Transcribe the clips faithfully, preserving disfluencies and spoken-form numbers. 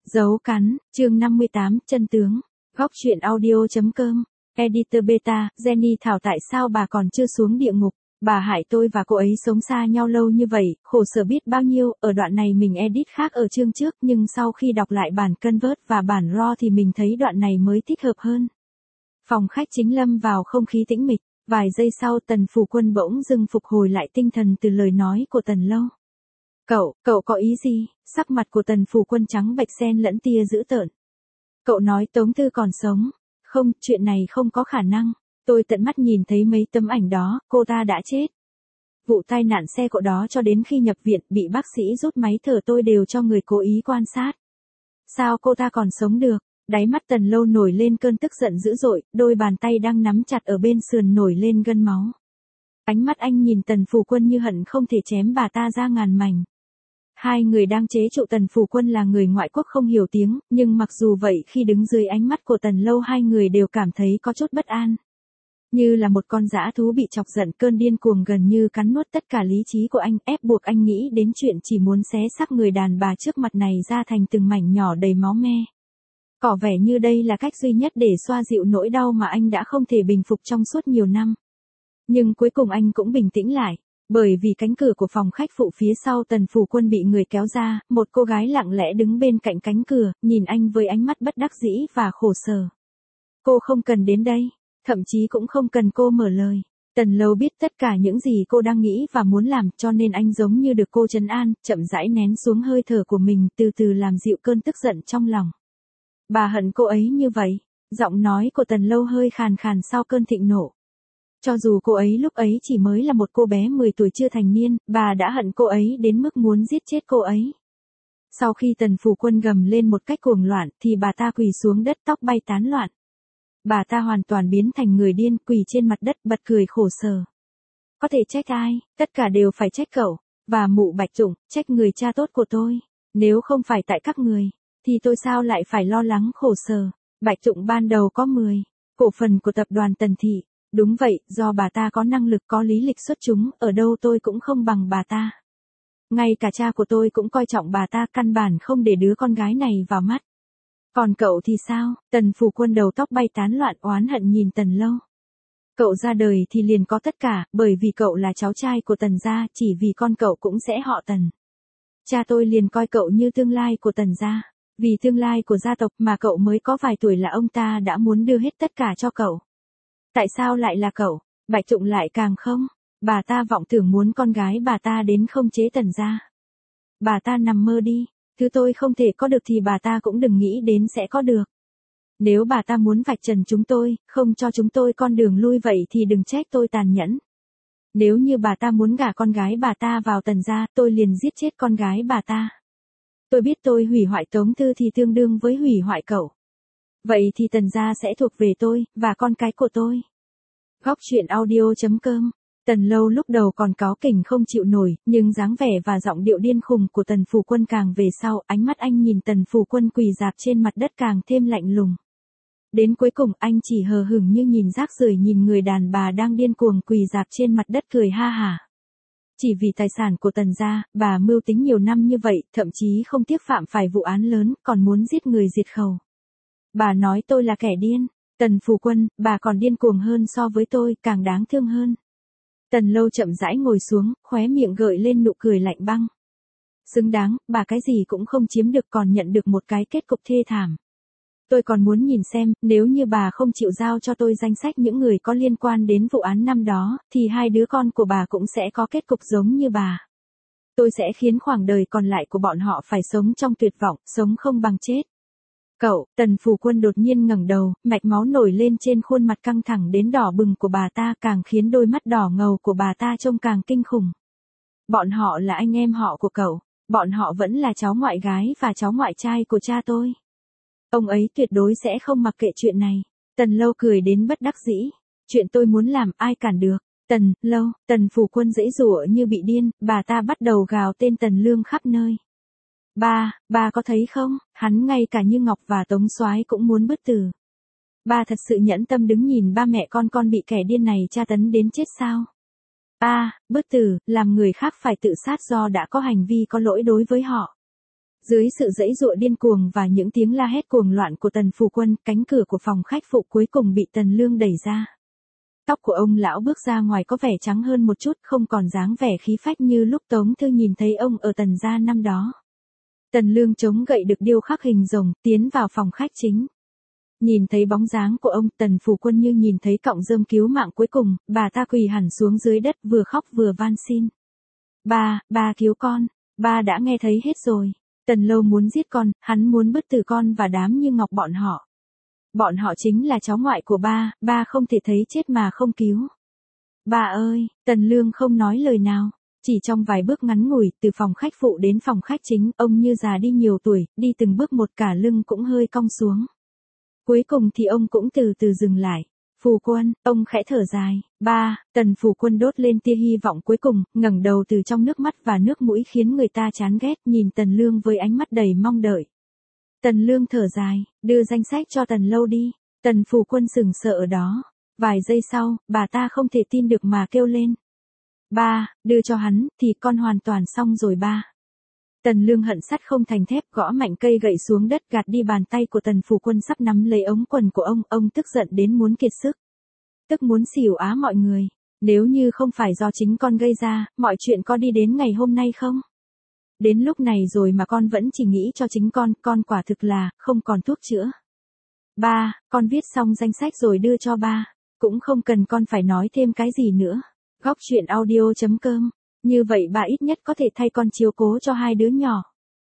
Dấu cắn, chương năm mươi tám, chân tướng. Góc truyện audio.com. Editor Beta, Jenny Thảo tại sao bà còn chưa xuống địa ngục? Bà hại tôi và cô ấy sống xa nhau lâu như vậy, khổ sở biết bao nhiêu. Ở đoạn này mình edit khác ở chương trước, nhưng sau khi đọc lại bản Convert và bản raw thì mình thấy đoạn này mới thích hợp hơn. Phòng khách chính lâm vào không khí tĩnh mịch. Vài giây sau Tần Phủ Quân bỗng dưng phục hồi lại tinh thần từ lời nói của Tần Lâu. Cậu, cậu có ý gì? Sắc mặt của Tần Phủ Quân trắng bệch xen lẫn tia dữ tợn. Cậu nói Tống Tư còn sống. Không, chuyện này không có khả năng. Tôi tận mắt nhìn thấy mấy tấm ảnh đó, cô ta đã chết. Vụ tai nạn xe cộ đó cho đến khi nhập viện bị bác sĩ rút máy thở tôi đều cho người cố ý quan sát. Sao cô ta còn sống được? Đáy mắt Tần Lâu nổi lên cơn tức giận dữ dội, đôi bàn tay đang nắm chặt ở bên sườn nổi lên gân máu. Ánh mắt anh nhìn Tần Phủ Quân như hận không thể chém bà ta ra ngàn mảnh. Hai người đang chế trụ Tần Phủ Quân là người ngoại quốc không hiểu tiếng, nhưng mặc dù vậy khi đứng dưới ánh mắt của Tần Lâu hai người đều cảm thấy có chút bất an. Như là một con dã thú bị chọc giận, cơn điên cuồng gần như cắn nuốt tất cả lý trí của anh, ép buộc anh nghĩ đến chuyện chỉ muốn xé xác người đàn bà trước mặt này ra thành từng mảnh nhỏ đầy máu me. Có vẻ như đây là cách duy nhất để xoa dịu nỗi đau mà anh đã không thể bình phục trong suốt nhiều năm. Nhưng cuối cùng anh cũng bình tĩnh lại, bởi vì cánh cửa của phòng khách phụ phía sau Tần Phủ Quân bị người kéo ra, một cô gái lặng lẽ đứng bên cạnh cánh cửa, nhìn anh với ánh mắt bất đắc dĩ và khổ sở. Cô không cần đến đây, thậm chí cũng không cần cô mở lời. Tần Lâu biết tất cả những gì cô đang nghĩ và muốn làm, cho nên anh giống như được cô trấn an, chậm rãi nén xuống hơi thở của mình, từ từ làm dịu cơn tức giận trong lòng. Bà hận cô ấy như vậy. Giọng nói của Tần Lâu hơi khàn khàn sau cơn thịnh nộ. Cho dù cô ấy lúc ấy chỉ mới là một cô bé mười tuổi chưa thành niên, bà đã hận cô ấy đến mức muốn giết chết cô ấy. Sau khi Tần Phủ Quân gầm lên một cách cuồng loạn thì bà ta quỳ xuống đất, tóc bay tán loạn. Bà ta hoàn toàn biến thành người điên, quỳ trên mặt đất bật cười khổ sở. Có thể trách ai? Tất cả đều phải trách cậu. Và mụ Bạch Trụng, trách người cha tốt của tôi. Nếu không phải tại các người, thì tôi sao lại phải lo lắng khổ sở. Bạch Trụng ban đầu có mười cổ phần của tập đoàn Tần Thị. Đúng vậy, do bà ta có năng lực có lý lịch xuất chúng, ở đâu tôi cũng không bằng bà ta. Ngay cả cha của tôi cũng coi trọng bà ta, căn bản không để đứa con gái này vào mắt. Còn cậu thì sao? Tần Phủ Quân đầu tóc bay tán loạn oán hận nhìn Tần Lâu. Cậu ra đời thì liền có tất cả, bởi vì cậu là cháu trai của Tần gia, chỉ vì con cậu cũng sẽ họ Tần. Cha tôi liền coi cậu như tương lai của Tần gia. Vì tương lai của gia tộc mà cậu mới có vài tuổi là ông ta đã muốn đưa hết tất cả cho cậu. Tại sao lại là cậu? Bạch Trụng lại càng không. Bà ta vọng tưởng muốn con gái bà ta đến không chế Tần gia. Bà ta nằm mơ đi. Thứ tôi không thể có được thì bà ta cũng đừng nghĩ đến sẽ có được. Nếu bà ta muốn vạch trần chúng tôi, không cho chúng tôi con đường lui vậy thì đừng trách tôi tàn nhẫn. Nếu như bà ta muốn gả con gái bà ta vào Tần gia, tôi liền giết chết con gái bà ta. Tôi biết tôi hủy hoại Tống Tư thì tương đương với hủy hoại cậu. Vậy thì Tần gia sẽ thuộc về tôi, và con cái của tôi. Góc truyện audio.com. Tần Lâu lúc đầu còn cáu kỉnh không chịu nổi, nhưng dáng vẻ và giọng điệu điên khùng của Tần Phủ Quân càng về sau, ánh mắt anh nhìn Tần Phủ Quân quỳ rạp trên mặt đất càng thêm lạnh lùng. Đến cuối cùng anh chỉ hờ hững như nhìn rác rưởi nhìn người đàn bà đang điên cuồng quỳ rạp trên mặt đất cười ha hả. Chỉ vì tài sản của Tần gia, bà mưu tính nhiều năm như vậy, thậm chí không tiếc phạm phải vụ án lớn, còn muốn giết người diệt khẩu. Bà nói tôi là kẻ điên. Tần Phủ Quân, bà còn điên cuồng hơn so với tôi, càng đáng thương hơn. Tần Lâu chậm rãi ngồi xuống, khóe miệng gợi lên nụ cười lạnh băng. Xứng đáng, bà cái gì cũng không chiếm được còn nhận được một cái kết cục thê thảm. Tôi còn muốn nhìn xem, nếu như bà không chịu giao cho tôi danh sách những người có liên quan đến vụ án năm đó, thì hai đứa con của bà cũng sẽ có kết cục giống như bà. Tôi sẽ khiến khoảng đời còn lại của bọn họ phải sống trong tuyệt vọng, sống không bằng chết. Cậu, Tần Phủ Quân đột nhiên ngẩng đầu, mạch máu nổi lên trên khuôn mặt căng thẳng đến đỏ bừng của bà ta, càng khiến đôi mắt đỏ ngầu của bà ta trông càng kinh khủng. Bọn họ là anh em họ của cậu, bọn họ vẫn là cháu ngoại gái và cháu ngoại trai của cha tôi. Ông ấy tuyệt đối sẽ không mặc kệ chuyện này. Tần Lâu cười đến bất đắc dĩ. Chuyện tôi muốn làm ai cản được. Tần, Lâu, Tần Phủ Quân giãy giụa như bị điên, bà ta bắt đầu gào tên Tần Lương khắp nơi. Ba, ba có thấy không, hắn ngay cả Như Ngọc và Tống Soái cũng muốn bứt tử. Ba thật sự nhẫn tâm đứng nhìn ba mẹ con con bị kẻ điên này tra tấn đến chết sao? A, bứt tử, làm người khác phải tự sát do đã có hành vi có lỗi đối với họ. Dưới sự giãy giụa điên cuồng và những tiếng la hét cuồng loạn của Tần Phủ Quân, cánh cửa của phòng khách phụ cuối cùng bị Tần Lương đẩy ra. Tóc của ông lão bước ra ngoài có vẻ trắng hơn một chút, không còn dáng vẻ khí phách như lúc Tống Thư nhìn thấy ông ở Tần gia năm đó. Tần Lương chống gậy được điêu khắc hình rồng, tiến vào phòng khách chính. Nhìn thấy bóng dáng của ông, Tần Phủ Quân như nhìn thấy cọng rơm cứu mạng cuối cùng, bà ta quỳ hẳn xuống dưới đất vừa khóc vừa van xin. Ba, ba cứu con, ba đã nghe thấy hết rồi. Tần Lâu muốn giết con, hắn muốn bứt tử con và đám Như Ngọc bọn họ. Bọn họ chính là cháu ngoại của ba, ba không thể thấy chết mà không cứu. Ba ơi, Tần Lương không nói lời nào. Chỉ trong vài bước ngắn ngủi, từ phòng khách phụ đến phòng khách chính, ông như già đi nhiều tuổi, đi từng bước một cả lưng cũng hơi cong xuống. Cuối cùng thì ông cũng từ từ dừng lại. Phủ Quân, ông khẽ thở dài. Ba, Tần Phủ Quân đốt lên tia hy vọng cuối cùng, ngẩng đầu từ trong nước mắt và nước mũi khiến người ta chán ghét, nhìn Tần Lương với ánh mắt đầy mong đợi. Tần Lương thở dài, đưa danh sách cho Tần Lâu đi. Tần Phủ Quân sững sờ ở đó. Vài giây sau, bà ta không thể tin được mà kêu lên. Ba, đưa cho hắn, thì con hoàn toàn xong rồi ba. Tần Lương hận sắt không thành thép, gõ mạnh cây gậy xuống đất, gạt đi bàn tay của Tần Phủ Quân sắp nắm lấy ống quần của ông, ông tức giận đến muốn kiệt sức. Tức muốn xỉu á mọi người. Nếu như không phải do chính con gây ra, mọi chuyện có đi đến ngày hôm nay không? Đến lúc này rồi mà con vẫn chỉ nghĩ cho chính con, con quả thực là, không còn thuốc chữa. Ba, con viết xong danh sách rồi đưa cho ba. Cũng không cần con phải nói thêm cái gì nữa. Góc truyện audio chấm com. Như vậy bà ít nhất có thể thay con chiếu cố cho hai đứa nhỏ.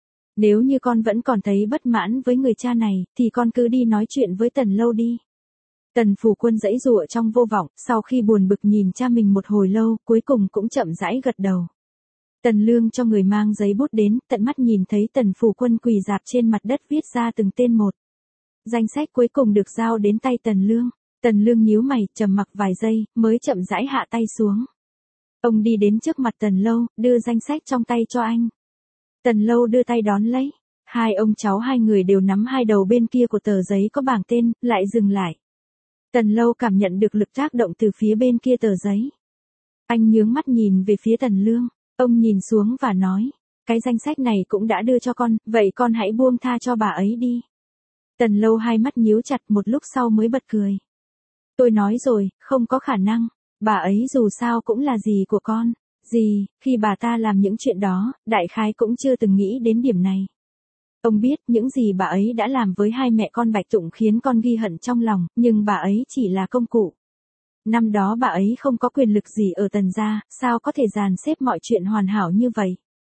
Nếu như con vẫn còn thấy bất mãn với người cha này, thì con cứ đi nói chuyện với Tần Lâu đi. Tần Phủ Quân giãy giụa trong vô vọng, sau khi buồn bực nhìn cha mình một hồi lâu, cuối cùng cũng chậm rãi gật đầu. Tần Lương cho người mang giấy bút đến, tận mắt nhìn thấy Tần Phủ Quân quỳ rạp trên mặt đất viết ra từng tên một. Danh sách cuối cùng được giao đến tay Tần Lương. Tần Lương nhíu mày, trầm mặc vài giây, mới chậm rãi hạ tay xuống. Ông đi đến trước mặt Tần Lâu, đưa danh sách trong tay cho anh. Tần Lâu đưa tay đón lấy. Hai ông cháu hai người đều nắm hai đầu bên kia của tờ giấy có bảng tên, lại dừng lại. Tần Lâu cảm nhận được lực tác động từ phía bên kia tờ giấy. Anh nhướng mắt nhìn về phía Tần Lương. Ông nhìn xuống và nói. Cái danh sách này cũng đã đưa cho con, vậy con hãy buông tha cho bà ấy đi. Tần Lâu hai mắt nhíu chặt, một lúc sau mới bật cười. Tôi nói rồi, không có khả năng. Bà ấy dù sao cũng là dì của con. Dì, khi bà ta làm những chuyện đó, đại khái cũng chưa từng nghĩ đến điểm này. Ông biết những gì bà ấy đã làm với hai mẹ con Bạch Tụng khiến con ghi hận trong lòng, nhưng bà ấy chỉ là công cụ. Năm đó bà ấy không có quyền lực gì ở Tần gia, sao có thể dàn xếp mọi chuyện hoàn hảo như vậy.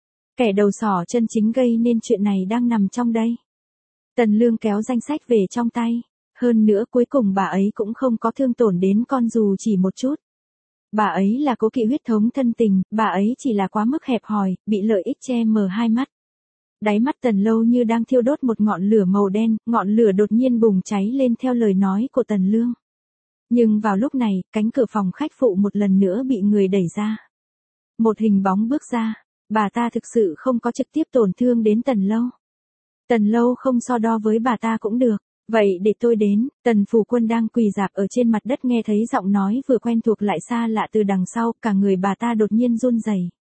Kẻ đầu sỏ chân chính gây nên chuyện này đang nằm trong đây. Tần Lương kéo danh sách về trong tay. Hơn nữa cuối cùng bà ấy cũng không có thương tổn đến con dù chỉ một chút. Bà ấy là cố kỵ huyết thống thân tình, bà ấy chỉ là quá mức hẹp hòi, bị lợi ích che mờ hai mắt. Đáy mắt Tần Lâu như đang thiêu đốt một ngọn lửa màu đen, ngọn lửa đột nhiên bùng cháy lên theo lời nói của Tần Lương. Nhưng vào lúc này, cánh cửa phòng khách phụ một lần nữa bị người đẩy ra. Một hình bóng bước ra, bà ta thực sự không có trực tiếp tổn thương đến Tần Lâu. Tần Lâu không so đo với bà ta cũng được. Vậy để tôi đến. Tần Phủ Quân đang quỳ rạp ở trên mặt đất nghe thấy giọng nói vừa quen thuộc lại xa lạ từ đằng sau, cả người bà ta đột nhiên run rẩy.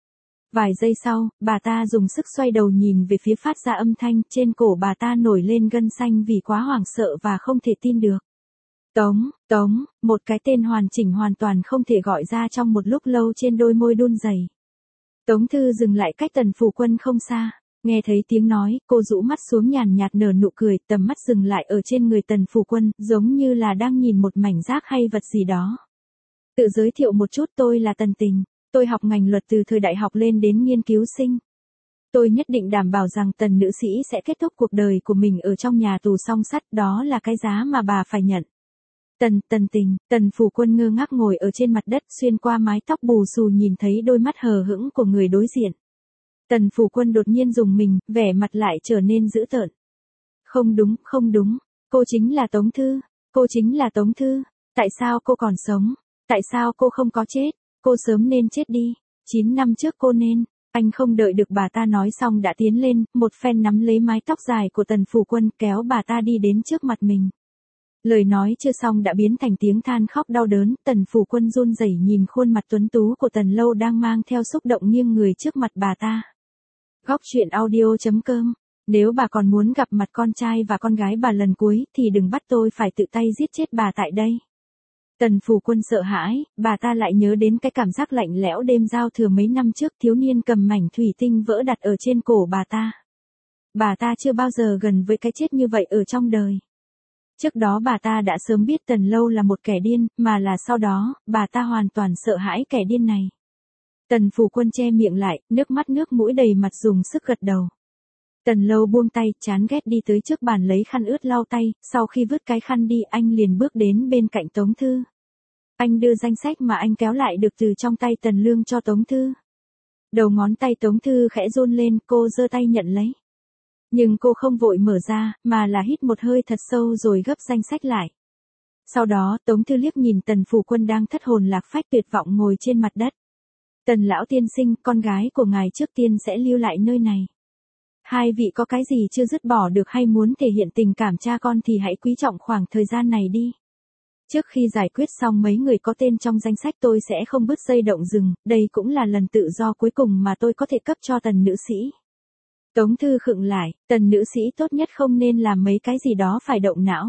Vài giây sau, bà ta dùng sức xoay đầu nhìn về phía phát ra âm thanh, trên cổ bà ta nổi lên gân xanh vì quá hoảng sợ và không thể tin được. Tống, Tống, một cái tên hoàn chỉnh hoàn toàn không thể gọi ra trong một lúc lâu trên đôi môi run rẩy. Tống Thư dừng lại cách Tần Phủ Quân không xa. Nghe thấy tiếng nói, cô rũ mắt xuống nhàn nhạt nở nụ cười, tầm mắt dừng lại ở trên người Tần Phủ Quân, giống như là đang nhìn một mảnh rác hay vật gì đó. Tự giới thiệu một chút, tôi là Tần Tình, tôi học ngành luật từ thời đại học lên đến nghiên cứu sinh. Tôi nhất định đảm bảo rằng Tần nữ sĩ sẽ kết thúc cuộc đời của mình ở trong nhà tù song sắt, đó là cái giá mà bà phải nhận. Tần, Tần Tình, Tần Phủ Quân ngơ ngác ngồi ở trên mặt đất, xuyên qua mái tóc bù xù nhìn thấy đôi mắt hờ hững của người đối diện. Tần Phủ Quân đột nhiên rùng mình, vẻ mặt lại trở nên dữ tợn. Không đúng, không đúng, cô chính là Tống Thư, cô chính là Tống Thư, tại sao cô còn sống, tại sao cô không có chết, cô sớm nên chết đi, chín năm trước cô nên, anh không đợi được bà ta nói xong đã tiến lên, một phen nắm lấy mái tóc dài của Tần Phủ Quân kéo bà ta đi đến trước mặt mình. Lời nói chưa xong đã biến thành tiếng than khóc đau đớn, Tần Phủ Quân run rẩy nhìn khuôn mặt tuấn tú của Tần Lâu đang mang theo xúc động nghiêng người trước mặt bà ta. Góc truyện audio chấm com Nếu bà còn muốn gặp mặt con trai và con gái bà lần cuối thì đừng bắt tôi phải tự tay giết chết bà tại đây. Tần Phủ Quân sợ hãi, bà ta lại nhớ đến cái cảm giác lạnh lẽo đêm giao thừa mấy năm trước thiếu niên cầm mảnh thủy tinh vỡ đặt ở trên cổ bà ta. Bà ta chưa bao giờ gần với cái chết như vậy ở trong đời. Trước đó bà ta đã sớm biết Tần Lâu là một kẻ điên, mà là sau đó, bà ta hoàn toàn sợ hãi kẻ điên này. Tần Phủ Quân che miệng lại, nước mắt nước mũi đầy mặt dùng sức gật đầu. Tần Lâu buông tay, chán ghét đi tới trước bàn lấy khăn ướt lau tay, sau khi vứt cái khăn đi anh liền bước đến bên cạnh Tống Thư. Anh đưa danh sách mà anh kéo lại được từ trong tay Tần Lương cho Tống Thư. Đầu ngón tay Tống Thư khẽ run lên, cô giơ tay nhận lấy. Nhưng cô không vội mở ra, mà là hít một hơi thật sâu rồi gấp danh sách lại. Sau đó Tống Thư liếc nhìn Tần Phủ Quân đang thất hồn lạc phách tuyệt vọng ngồi trên mặt đất. Tần lão tiên sinh, con gái của ngài trước tiên sẽ lưu lại nơi này. Hai vị có cái gì chưa dứt bỏ được hay muốn thể hiện tình cảm cha con thì hãy quý trọng khoảng thời gian này đi. Trước khi giải quyết xong mấy người có tên trong danh sách tôi sẽ không bứt dây động rừng, đây cũng là lần tự do cuối cùng mà tôi có thể cấp cho Tần nữ sĩ. Tống Thư khựng lại, Tần nữ sĩ tốt nhất không nên làm mấy cái gì đó phải động não.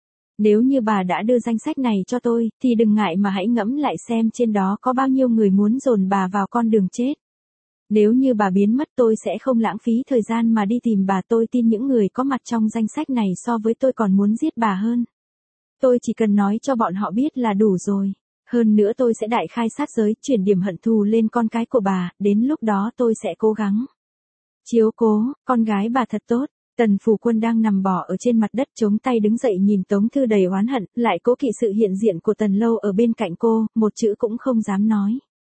Nếu như bà đã đưa danh sách này cho tôi, thì đừng ngại mà hãy ngẫm lại xem trên đó có bao nhiêu người muốn dồn bà vào con đường chết. Nếu như bà biến mất tôi sẽ không lãng phí thời gian mà đi tìm bà, tôi tin những người có mặt trong danh sách này so với tôi còn muốn giết bà hơn. Tôi chỉ cần nói cho bọn họ biết là đủ rồi. Hơn nữa tôi sẽ đại khai sát giới, chuyển điểm hận thù lên con cái của bà, đến lúc đó tôi sẽ cố gắng chiếu cố con gái bà thật tốt. Tần Phủ Quân đang nằm bò ở trên mặt đất chống tay đứng dậy nhìn Tống Thư đầy oán hận, lại cố kỵ sự hiện diện của Tần Lâu ở bên cạnh cô, một chữ cũng không dám nói.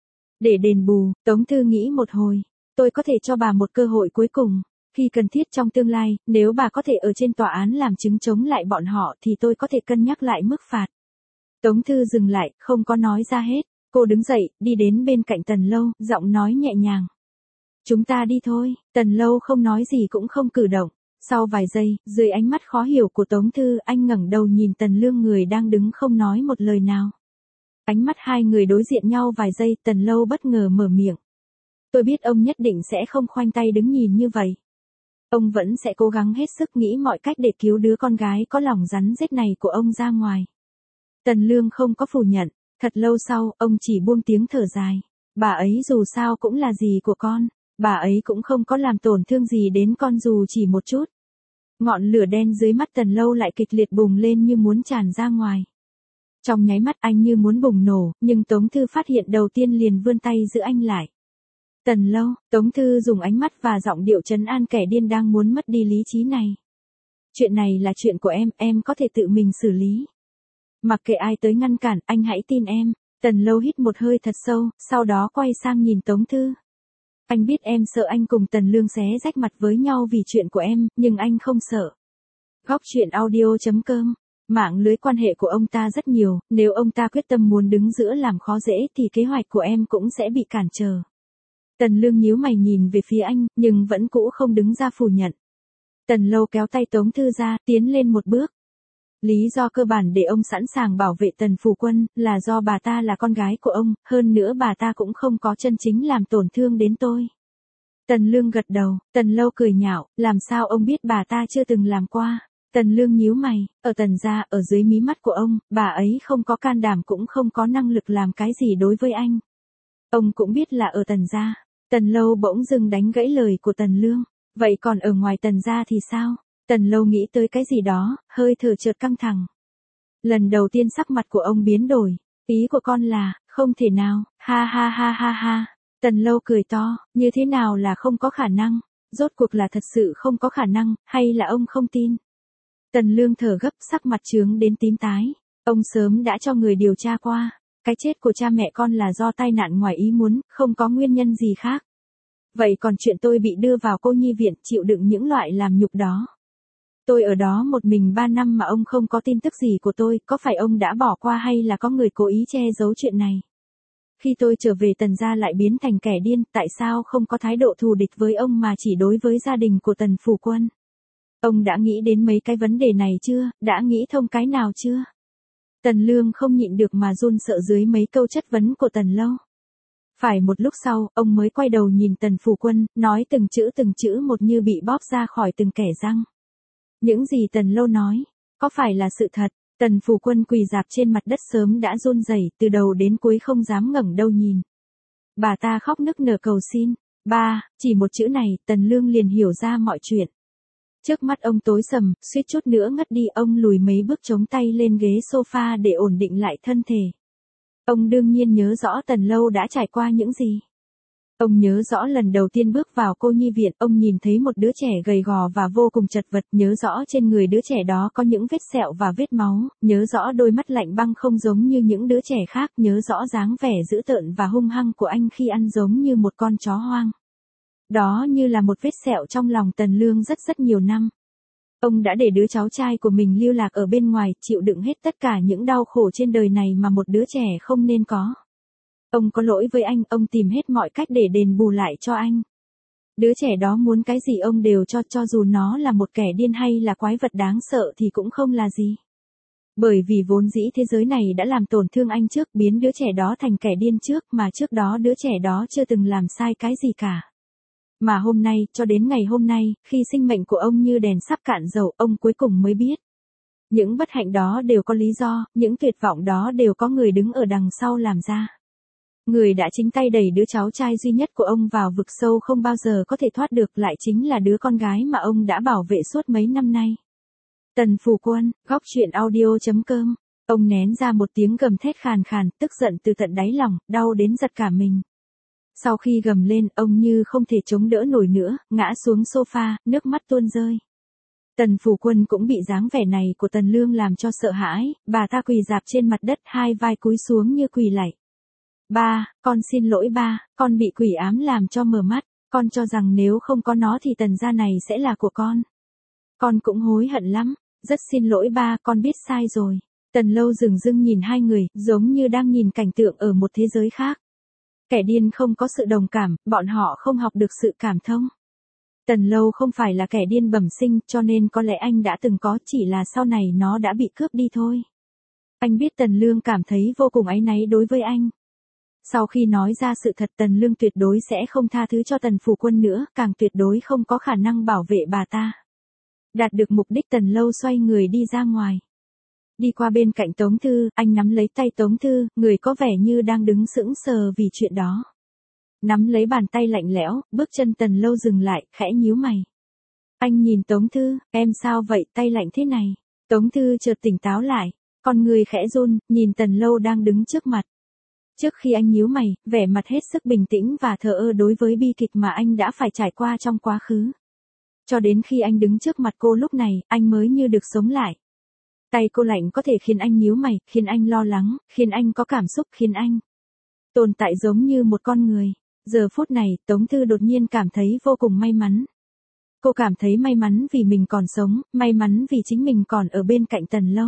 Để đền bù, Tống Thư nghĩ một hồi, tôi có thể cho bà một cơ hội cuối cùng. Khi cần thiết trong tương lai, nếu bà có thể ở trên tòa án làm chứng chống lại bọn họ thì tôi có thể cân nhắc lại mức phạt. Tống Thư dừng lại, không có nói ra hết. Cô đứng dậy, đi đến bên cạnh Tần Lâu, giọng nói nhẹ nhàng. Chúng ta đi thôi. Tần Lâu không nói gì cũng không cử động. Sau vài giây, dưới ánh mắt khó hiểu của Tống Thư, anh ngẩng đầu nhìn Tần Lương người đang đứng không nói một lời nào. Ánh mắt hai người đối diện nhau vài giây, Tần Lâu bất ngờ mở miệng. Tôi biết ông nhất định sẽ không khoanh tay đứng nhìn như vậy. Ông vẫn sẽ cố gắng hết sức nghĩ mọi cách để cứu đứa con gái có lòng rắn rết này của ông ra ngoài. Tần Lương không có phủ nhận. Thật lâu sau, ông chỉ buông tiếng thở dài. Bà ấy dù sao cũng là dì của con. Bà ấy cũng không có làm tổn thương gì đến con dù chỉ một chút. Ngọn lửa đen dưới mắt Tần Lâu lại kịch liệt bùng lên như muốn tràn ra ngoài. Trong nháy mắt anh như muốn bùng nổ, nhưng Tống Thư phát hiện đầu tiên liền vươn tay giữ anh lại. Tần Lâu, Tống Thư dùng ánh mắt và giọng điệu trấn an kẻ điên đang muốn mất đi lý trí này. Chuyện này là chuyện của em, em có thể tự mình xử lý. Mặc kệ ai tới ngăn cản, anh hãy tin em. Tần Lâu hít một hơi thật sâu, sau đó quay sang nhìn Tống Thư. Anh biết em sợ anh cùng Tần Lương xé rách mặt với nhau vì chuyện của em, nhưng anh không sợ. Góc truyện audio chấm com. Mạng lưới quan hệ của ông ta rất nhiều, nếu ông ta quyết tâm muốn đứng giữa làm khó dễ thì kế hoạch của em cũng sẽ bị cản trở. Tần Lương nhíu mày nhìn về phía anh, nhưng vẫn cũ không đứng ra phủ nhận. Tần Lâu kéo tay Tống Thư ra, tiến lên một bước. Lý do cơ bản để ông sẵn sàng bảo vệ Tần Phủ Quân là do bà ta là con gái của ông, hơn nữa bà ta cũng không có chân chính làm tổn thương đến tôi. Tần Lương gật đầu, Tần Lâu cười nhạo, làm sao ông biết bà ta chưa từng làm qua. Tần Lương nhíu mày, ở Tần gia, ở dưới mí mắt của ông, bà ấy không có can đảm cũng không có năng lực làm cái gì đối với anh. Ông cũng biết là ở Tần gia. Tần Lâu bỗng dưng đánh gãy lời của Tần Lương. Vậy còn ở ngoài Tần gia thì sao? Tần Lâu nghĩ tới cái gì đó, hơi thở chợt căng thẳng. Lần đầu tiên sắc mặt của ông biến đổi. Ý của con là, không thể nào, ha ha ha ha ha. Tần Lâu cười to, như thế nào là không có khả năng? Rốt cuộc là thật sự không có khả năng, hay là ông không tin? Tần Lương thở gấp, sắc mặt chướng đến tím tái. Ông sớm đã cho người điều tra qua. Cái chết của cha mẹ con là do tai nạn ngoài ý muốn, không có nguyên nhân gì khác. Vậy còn chuyện tôi bị đưa vào cô nhi viện, chịu đựng những loại làm nhục đó. Tôi ở đó một mình ba năm mà ông không có tin tức gì của tôi, có phải ông đã bỏ qua hay là có người cố ý che giấu chuyện này? Khi tôi trở về Tần gia lại biến thành kẻ điên, tại sao không có thái độ thù địch với ông mà chỉ đối với gia đình của Tần Phủ Quân? Ông đã nghĩ đến mấy cái vấn đề này chưa, đã nghĩ thông cái nào chưa? Tần Lương không nhịn được mà run sợ dưới mấy câu chất vấn của Tần Lâu. Phải một lúc sau, ông mới quay đầu nhìn Tần Phủ Quân, nói từng chữ từng chữ một như bị bóp ra khỏi từng kẻ răng. Những gì Tần Lâu nói, có phải là sự thật? Tần Phủ Quân quỳ rạp trên mặt đất sớm đã run rẩy, từ đầu đến cuối không dám ngẩng đầu nhìn. Bà ta khóc nức nở cầu xin. Ba, chỉ một chữ này, Tần Lương liền hiểu ra mọi chuyện. Trước mắt ông tối sầm, suýt chút nữa ngất đi, ông lùi mấy bước chống tay lên ghế sofa để ổn định lại thân thể. Ông đương nhiên nhớ rõ Tần Lâu đã trải qua những gì. Ông nhớ rõ lần đầu tiên bước vào cô nhi viện, ông nhìn thấy một đứa trẻ gầy gò và vô cùng chật vật, nhớ rõ trên người đứa trẻ đó có những vết sẹo và vết máu, nhớ rõ đôi mắt lạnh băng không giống như những đứa trẻ khác, nhớ rõ dáng vẻ dữ tợn và hung hăng của anh khi ăn giống như một con chó hoang. Đó như là một vết sẹo trong lòng Tần Lương rất rất nhiều năm. Ông đã để đứa cháu trai của mình lưu lạc ở bên ngoài, chịu đựng hết tất cả những đau khổ trên đời này mà một đứa trẻ không nên có. Ông có lỗi với anh, ông tìm hết mọi cách để đền bù lại cho anh. Đứa trẻ đó muốn cái gì ông đều cho, cho dù nó là một kẻ điên hay là quái vật đáng sợ thì cũng không là gì. Bởi vì vốn dĩ thế giới này đã làm tổn thương anh trước, biến đứa trẻ đó thành kẻ điên trước, mà trước đó đứa trẻ đó chưa từng làm sai cái gì cả. Mà hôm nay, cho đến ngày hôm nay, khi sinh mệnh của ông như đèn sắp cạn dầu, ông cuối cùng mới biết. Những bất hạnh đó đều có lý do, những tuyệt vọng đó đều có người đứng ở đằng sau làm ra. Người đã chính tay đẩy đứa cháu trai duy nhất của ông vào vực sâu không bao giờ có thể thoát được lại chính là đứa con gái mà ông đã bảo vệ suốt mấy năm nay. Tần Phủ Quân, góc truyện audio chấm com. Ông nén ra một tiếng gầm thét khàn khàn, tức giận từ tận đáy lòng, đau đến giật cả mình. Sau khi gầm lên, ông như không thể chống đỡ nổi nữa, ngã xuống sofa, nước mắt tuôn rơi. Tần Phủ Quân cũng bị dáng vẻ này của Tần Lương làm cho sợ hãi, bà ta quỳ rạp trên mặt đất, hai vai cúi xuống như quỳ lạy. Ba, con xin lỗi ba, con bị quỷ ám làm cho mờ mắt, con cho rằng nếu không có nó thì Tần gia này sẽ là của con. Con cũng hối hận lắm, rất xin lỗi ba, con biết sai rồi. Tần Lâu dửng dưng nhìn hai người, giống như đang nhìn cảnh tượng ở một thế giới khác. Kẻ điên không có sự đồng cảm, bọn họ không học được sự cảm thông. Tần Lâu không phải là kẻ điên bẩm sinh, cho nên có lẽ anh đã từng có, chỉ là sau này nó đã bị cướp đi thôi. Anh biết Tần Lương cảm thấy vô cùng áy náy đối với anh. Sau khi nói ra sự thật, Tần Lương tuyệt đối sẽ không tha thứ cho Tần Phủ Quân nữa, càng tuyệt đối không có khả năng bảo vệ bà ta. Đạt được mục đích, Tần Lâu xoay người đi ra ngoài. Đi qua bên cạnh Tống Thư, anh nắm lấy tay Tống Thư, người có vẻ như đang đứng sững sờ vì chuyện đó. Nắm lấy bàn tay lạnh lẽo, bước chân Tần Lâu dừng lại, khẽ nhíu mày. Anh nhìn Tống Thư, em sao vậy, tay lạnh thế này? Tống Thư chợt tỉnh táo lại, con người khẽ run, nhìn Tần Lâu đang đứng trước mặt. Trước khi anh nhíu mày, vẻ mặt hết sức bình tĩnh và thờ ơ đối với bi kịch mà anh đã phải trải qua trong quá khứ. Cho đến khi anh đứng trước mặt cô lúc này, anh mới như được sống lại. Tay cô lạnh có thể khiến anh nhíu mày, khiến anh lo lắng, khiến anh có cảm xúc, khiến anh tồn tại giống như một con người. Giờ phút này, Tống Thư đột nhiên cảm thấy vô cùng may mắn. Cô cảm thấy may mắn vì mình còn sống, may mắn vì chính mình còn ở bên cạnh Tần Lâu.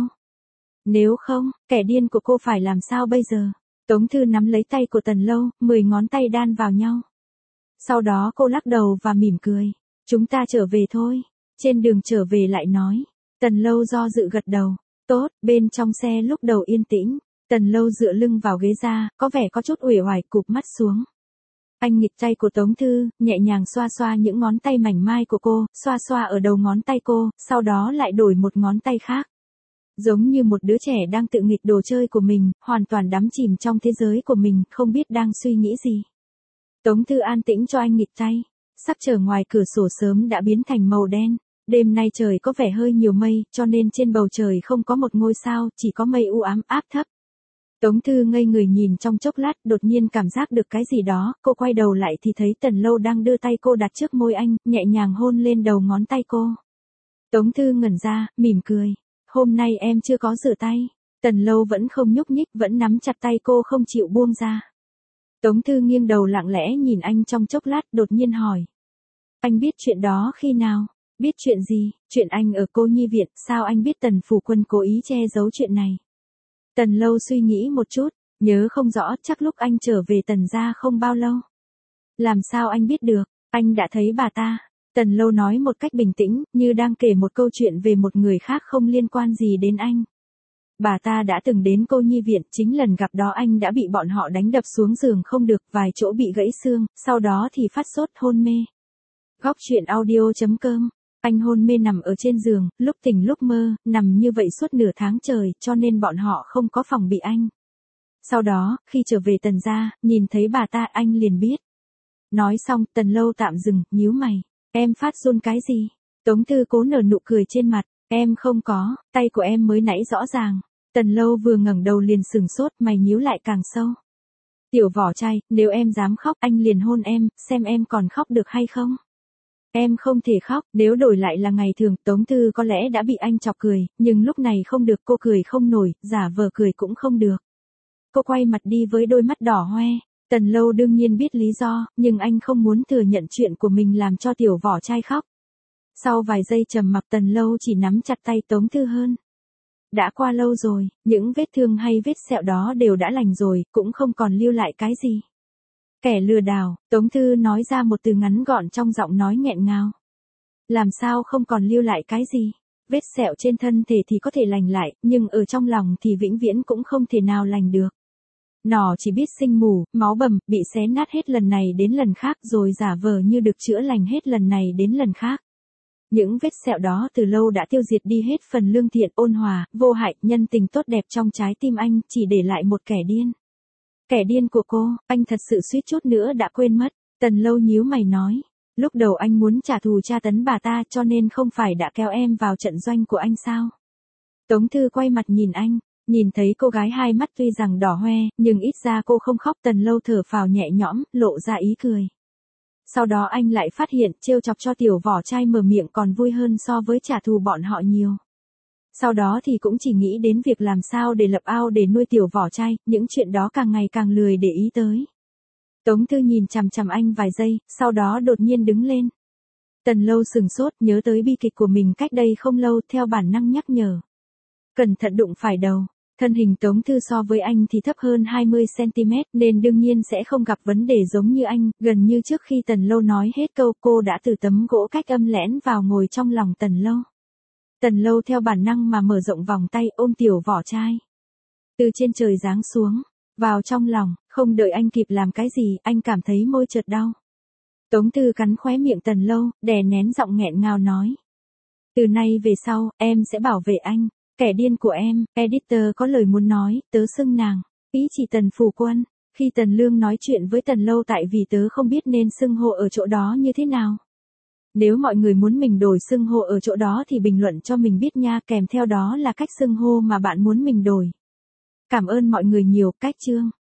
Nếu không, kẻ điên của cô phải làm sao bây giờ? Tống Thư nắm lấy tay của Tần Lâu, mười ngón tay đan vào nhau. Sau đó cô lắc đầu và mỉm cười. Chúng ta trở về thôi. Trên đường trở về lại nói. Tần Lâu do dự gật đầu. Tốt, bên trong xe lúc đầu yên tĩnh. Tần Lâu dựa lưng vào ghế ra, có vẻ có chút uể oải, cụp mắt xuống. Anh nghịch tay của Tống Thư, nhẹ nhàng xoa xoa những ngón tay mảnh mai của cô, xoa xoa ở đầu ngón tay cô, sau đó lại đổi một ngón tay khác. Giống như một đứa trẻ đang tự nghịch đồ chơi của mình, hoàn toàn đắm chìm trong thế giới của mình, không biết đang suy nghĩ gì. Tống Thư an tĩnh cho anh nghịch tay. Sắc trời ngoài cửa sổ sớm đã biến thành màu đen. Đêm nay trời có vẻ hơi nhiều mây, cho nên trên bầu trời không có một ngôi sao, chỉ có mây u ám áp thấp. Tống Thư ngây người nhìn trong chốc lát, đột nhiên cảm giác được cái gì đó, cô quay đầu lại thì thấy Tần Lâu đang đưa tay cô đặt trước môi anh, nhẹ nhàng hôn lên đầu ngón tay cô. Tống Thư ngẩn ra, mỉm cười. Hôm nay em chưa có rửa tay. Tần Lâu vẫn không nhúc nhích, vẫn nắm chặt tay cô không chịu buông ra. Tống Thư nghiêng đầu lặng lẽ nhìn anh trong chốc lát, đột nhiên hỏi. Anh biết chuyện đó khi nào? Biết chuyện gì? Chuyện anh ở cô nhi viện, sao anh biết Tần Phủ Quân cố ý che giấu chuyện này? Tần Lâu suy nghĩ một chút, nhớ không rõ, chắc lúc anh trở về Tần gia không bao lâu. Làm sao anh biết được? Anh đã thấy bà ta. Tần Lâu nói một cách bình tĩnh, như đang kể một câu chuyện về một người khác không liên quan gì đến anh. Bà ta đã từng đến cô nhi viện, chính lần gặp đó anh đã bị bọn họ đánh đập xuống giường không được, vài chỗ bị gãy xương, sau đó thì phát sốt hôn mê. Góc truyện audio chấm com. Anh hôn mê nằm ở trên giường, lúc tỉnh lúc mơ, nằm như vậy suốt nửa tháng trời, cho nên bọn họ không có phòng bị anh. Sau đó, khi trở về Tần gia, nhìn thấy bà ta anh liền biết. Nói xong, Tần Lâu tạm dừng, nhíu mày. Em phát run cái gì? Tống Thư cố nở nụ cười trên mặt. Em không có, tay của em mới nãy rõ ràng. Tần Lâu vừa ngẩng đầu liền sừng sốt, mày nhíu lại càng sâu. Tiểu vỏ chai, nếu em dám khóc anh liền hôn em, xem em còn khóc được hay không? Em không thể khóc, nếu đổi lại là ngày thường, Tống Thư có lẽ đã bị anh chọc cười, nhưng lúc này không được, cô cười không nổi, giả vờ cười cũng không được. Cô quay mặt đi với đôi mắt đỏ hoe. Tần Lâu đương nhiên biết lý do, nhưng anh không muốn thừa nhận chuyện của mình làm cho tiểu vỏ chai khóc. Sau vài giây trầm mặc, Tần Lâu chỉ nắm chặt tay Tống Thư hơn. Đã qua lâu rồi, những vết thương hay vết sẹo đó đều đã lành rồi, cũng không còn lưu lại cái gì. Kẻ lừa đảo, Tống Thư nói ra một từ ngắn gọn trong giọng nói nghẹn ngào. Làm sao không còn lưu lại cái gì? Vết sẹo trên thân thể thì có thể lành lại, nhưng ở trong lòng thì vĩnh viễn cũng không thể nào lành được. Nó chỉ biết sinh mù, máu bầm, bị xé nát hết lần này đến lần khác rồi giả vờ như được chữa lành hết lần này đến lần khác. Những vết sẹo đó từ lâu đã tiêu diệt đi hết phần lương thiện, ôn hòa, vô hại, nhân tình tốt đẹp trong trái tim anh, chỉ để lại một kẻ điên. Kẻ điên của cô, anh thật sự suýt chút nữa đã quên mất. Tần Lâu nhíu mày nói. Lúc đầu anh muốn trả thù tra tấn bà ta cho nên không phải đã kéo em vào trận doanh của anh sao? Tống Thư quay mặt nhìn anh, nhìn thấy cô gái hai mắt tuy rằng đỏ hoe, nhưng ít ra cô không khóc. Tần Lâu thở phào nhẹ nhõm, lộ ra ý cười. Sau đó anh lại phát hiện trêu chọc cho tiểu vỏ chai mở miệng còn vui hơn so với trả thù bọn họ nhiều. Sau đó thì cũng chỉ nghĩ đến việc làm sao để lập ao để nuôi tiểu vỏ chai, những chuyện đó càng ngày càng lười để ý tới. Tống Thư nhìn chằm chằm anh vài giây, sau đó đột nhiên đứng lên. Tần Lâu sừng sốt, nhớ tới bi kịch của mình cách đây không lâu, theo bản năng nhắc nhở. Cẩn thận đụng phải đầu. Thân hình Tống Thư so với anh thì thấp hơn hai mươi xăng ti mét nên đương nhiên sẽ không gặp vấn đề giống như anh, gần như trước khi Tần Lâu nói hết câu cô đã từ tấm gỗ cách âm lẻn vào ngồi trong lòng Tần Lâu. Tần Lâu theo bản năng mà mở rộng vòng tay ôm tiểu vỏ chai. Từ trên trời giáng xuống, vào trong lòng, không đợi anh kịp làm cái gì, anh cảm thấy môi chợt đau. Tống Thư cắn khóe miệng Tần Lâu, đè nén giọng nghẹn ngào nói. Từ nay về sau, em sẽ bảo vệ anh. Kẻ điên của em, editor có lời muốn nói, tớ xưng nàng. Ý chỉ Tần Phủ Quân. Khi Tần Lương nói chuyện với Tần Lâu tại vì tớ không biết nên xưng hô ở chỗ đó như thế nào. Nếu mọi người muốn mình đổi xưng hô ở chỗ đó thì bình luận cho mình biết nha, kèm theo đó là cách xưng hô mà bạn muốn mình đổi. Cảm ơn mọi người nhiều, cách chương.